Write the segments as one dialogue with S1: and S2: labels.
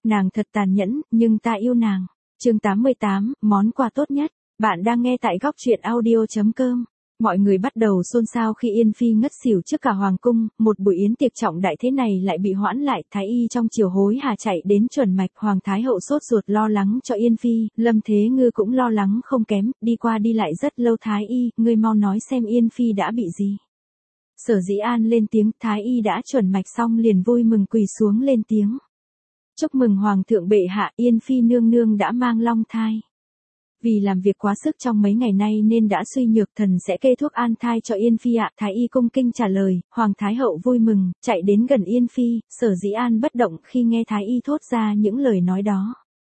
S1: Nàng thật tàn nhẫn, nhưng ta yêu nàng. Chương 88, món quà tốt nhất. Bạn đang nghe tại góc truyện audio.com. Mọi người bắt đầu xôn xao khi Yên Phi ngất xỉu trước cả hoàng cung, một buổi yến tiệc trọng đại thế này lại bị hoãn lại. Thái y trong chiều hối hả chạy đến chuẩn mạch, Hoàng Thái Hậu sốt ruột lo lắng cho Yên Phi, Lâm Thế Ngư cũng lo lắng không kém, đi qua đi lại rất lâu. Thái y, ngươi mau nói xem Yên Phi đã bị gì. Sở Dĩ An lên tiếng, Thái y đã chuẩn mạch xong liền vui mừng quỳ xuống lên tiếng. Chúc mừng Hoàng thượng bệ hạ, Yên Phi nương nương đã mang long thai. Vì làm việc quá sức trong mấy ngày nay nên đã suy nhược, thần sẽ kê thuốc an thai cho Yên Phi ạ. Thái y cung kinh trả lời. Hoàng Thái Hậu vui mừng, chạy đến gần Yên Phi. Sở Dĩ An bất động khi nghe Thái y thốt ra những lời nói đó.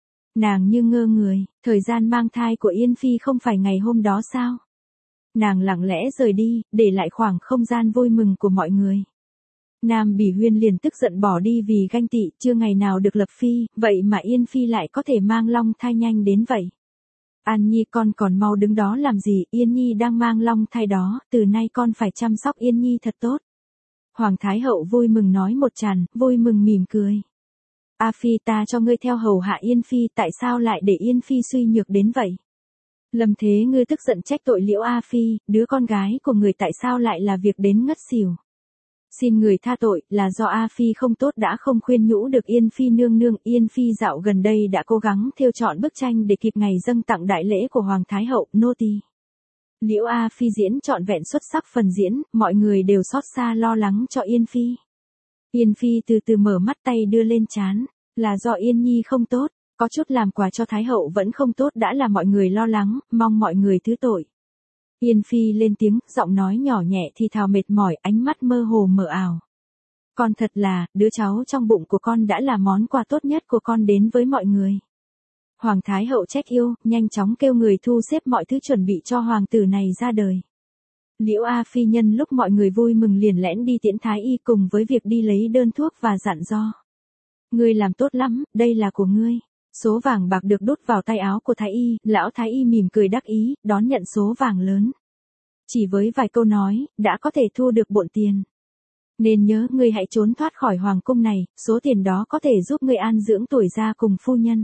S1: Nàng như ngơ người, thời gian mang thai của Yên Phi không phải ngày hôm đó sao? Nàng lặng lẽ rời đi, để lại khoảng không gian vui mừng của mọi người. Nam Bỉ Huyên liền tức giận bỏ đi vì ganh tị, chưa ngày nào được lập phi, vậy mà Yên Phi lại có thể mang long thai nhanh đến vậy. An Nhi con còn mau đứng đó làm gì, Yên Nhi đang mang long thai đó, từ nay con phải chăm sóc Yên Nhi thật tốt. Hoàng Thái Hậu vui mừng nói một tràng, vui mừng mỉm cười. A Phi, ta cho ngươi theo hầu hạ Yên Phi, tại sao lại để Yên Phi suy nhược đến vậy? Lâm Thế Ngư tức giận trách tội Liễu A Phi, đứa con gái của người tại sao lại là việc đến ngất xỉu. Xin người tha tội, là do A Phi không tốt đã không khuyên nhủ được Yên Phi nương nương. Yên Phi dạo gần đây đã cố gắng thêu chọn bức tranh để kịp ngày dâng tặng đại lễ của Hoàng Thái Hậu, nô tỳ. Liễu A Phi diễn trọn vẹn xuất sắc phần diễn, mọi người đều xót xa lo lắng cho Yên Phi. Yên Phi từ từ mở mắt, tay đưa lên trán, là do Yên Nhi không tốt, có chút làm quà cho Thái Hậu vẫn không tốt đã là mọi người lo lắng, mong mọi người thứ tội. Yên Phi lên tiếng, giọng nói nhỏ nhẹ thì thào mệt mỏi, ánh mắt mơ hồ mờ ảo. Con thật là, đứa cháu trong bụng của con đã là món quà tốt nhất của con đến với mọi người. Hoàng Thái Hậu trách yêu, nhanh chóng kêu người thu xếp mọi thứ chuẩn bị cho hoàng tử này ra đời. Liễu A Phi nhân lúc mọi người vui mừng liền lẽn đi tiễn Thái y cùng với việc đi lấy đơn thuốc và dặn dò. Ngươi làm tốt lắm, đây là của ngươi. Số vàng bạc được đút vào tay áo của Thái y, lão Thái y mỉm cười đắc ý, đón nhận số vàng lớn. Chỉ với vài câu nói, đã có thể thu được bộn tiền. Nên nhớ ngươi hãy trốn thoát khỏi hoàng cung này, số tiền đó có thể giúp ngươi an dưỡng tuổi già cùng phu nhân.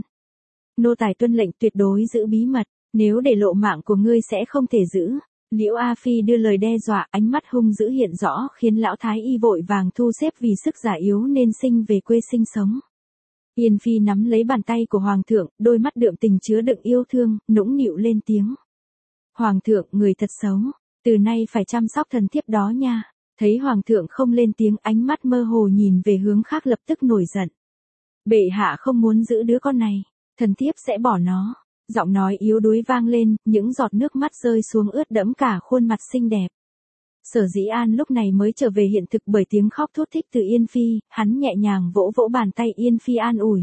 S1: Nô tài tuân lệnh tuyệt đối giữ bí mật, nếu để lộ mạng của ngươi sẽ không thể giữ. Liễu A Phi đưa lời đe dọa, ánh mắt hung dữ hiện rõ khiến lão Thái y vội vàng thu xếp vì sức già yếu nên sinh về quê sinh sống. Yên Phi nắm lấy bàn tay của Hoàng thượng, đôi mắt đượm tình chứa đựng yêu thương, nũng nịu lên tiếng. Hoàng thượng, người thật xấu, từ nay phải chăm sóc thần thiếp đó nha. Thấy Hoàng thượng không lên tiếng, ánh mắt mơ hồ nhìn về hướng khác lập tức nổi giận. Bệ hạ không muốn giữ đứa con này, thần thiếp sẽ bỏ nó. Giọng nói yếu đuối vang lên, những giọt nước mắt rơi xuống ướt đẫm cả khuôn mặt xinh đẹp. Sở Dĩ An lúc này mới trở về hiện thực bởi tiếng khóc thút thít từ Yên Phi, hắn nhẹ nhàng vỗ vỗ bàn tay Yên Phi an ủi.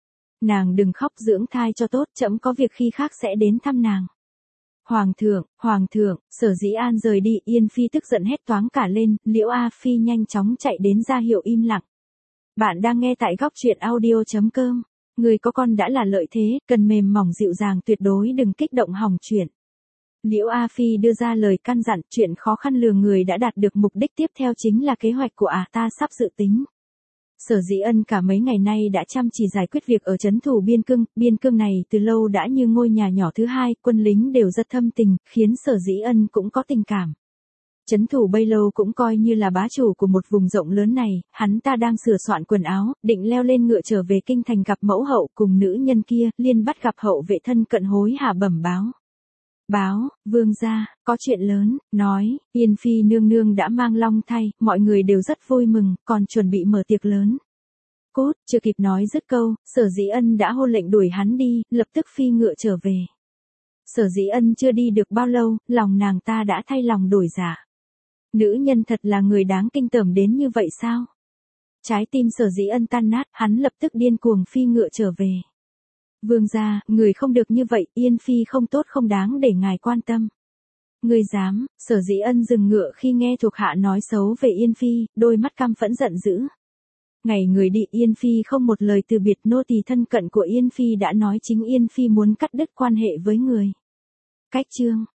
S1: Nàng đừng khóc, dưỡng thai cho tốt, trẫm có việc khi khác sẽ đến thăm nàng. Hoàng thượng, Sở Dĩ An rời đi, Yên Phi tức giận hét toáng cả lên, Liễu A Phi nhanh chóng chạy đến ra hiệu im lặng. Bạn đang nghe tại góc truyện audio.com. Người có con đã là lợi thế, cần mềm mỏng dịu dàng, tuyệt đối đừng kích động hỏng chuyện. Liễu A Phi đưa ra lời căn dặn, chuyện khó khăn lừa người đã đạt được mục đích, tiếp theo chính là kế hoạch của ta sắp dự tính. Sở Dĩ Ân cả mấy ngày nay đã chăm chỉ giải quyết việc ở trấn thủ biên cương này từ lâu đã như ngôi nhà nhỏ thứ hai, quân lính đều rất thâm tình, khiến Sở Dĩ Ân cũng có tình cảm. Trấn thủ Bây Lâu cũng coi như là bá chủ của một vùng rộng lớn này, hắn ta đang sửa soạn quần áo, định leo lên ngựa trở về kinh thành gặp mẫu hậu cùng nữ nhân kia, liên bắt gặp hậu vệ thân cận hối hả bẩm báo. Vương gia, có chuyện lớn, nói, Yên Phi nương nương đã mang long thai, mọi người đều rất vui mừng, còn chuẩn bị mở tiệc lớn. Cút, chưa kịp nói dứt câu, Sở Dĩ Ân đã hô lệnh đuổi hắn đi, lập tức phi ngựa trở về. Sở Dĩ Ân chưa đi được bao lâu, lòng nàng ta đã thay lòng đổi dạ. Nữ nhân thật là người đáng kinh tởm đến như vậy sao? Trái tim Sở Dĩ Ân tan nát, hắn lập tức điên cuồng phi ngựa trở về. Vương gia, người không được như vậy, Yên Phi không tốt không đáng để ngài quan tâm. Người dám, Sở Dĩ Ân dừng ngựa khi nghe thuộc hạ nói xấu về Yên Phi, đôi mắt căm phẫn giận dữ. Ngày người đi, Yên Phi không một lời từ biệt, nô tỳ thân cận của Yên Phi đã nói chính Yên Phi muốn cắt đứt quan hệ với người. Cách chương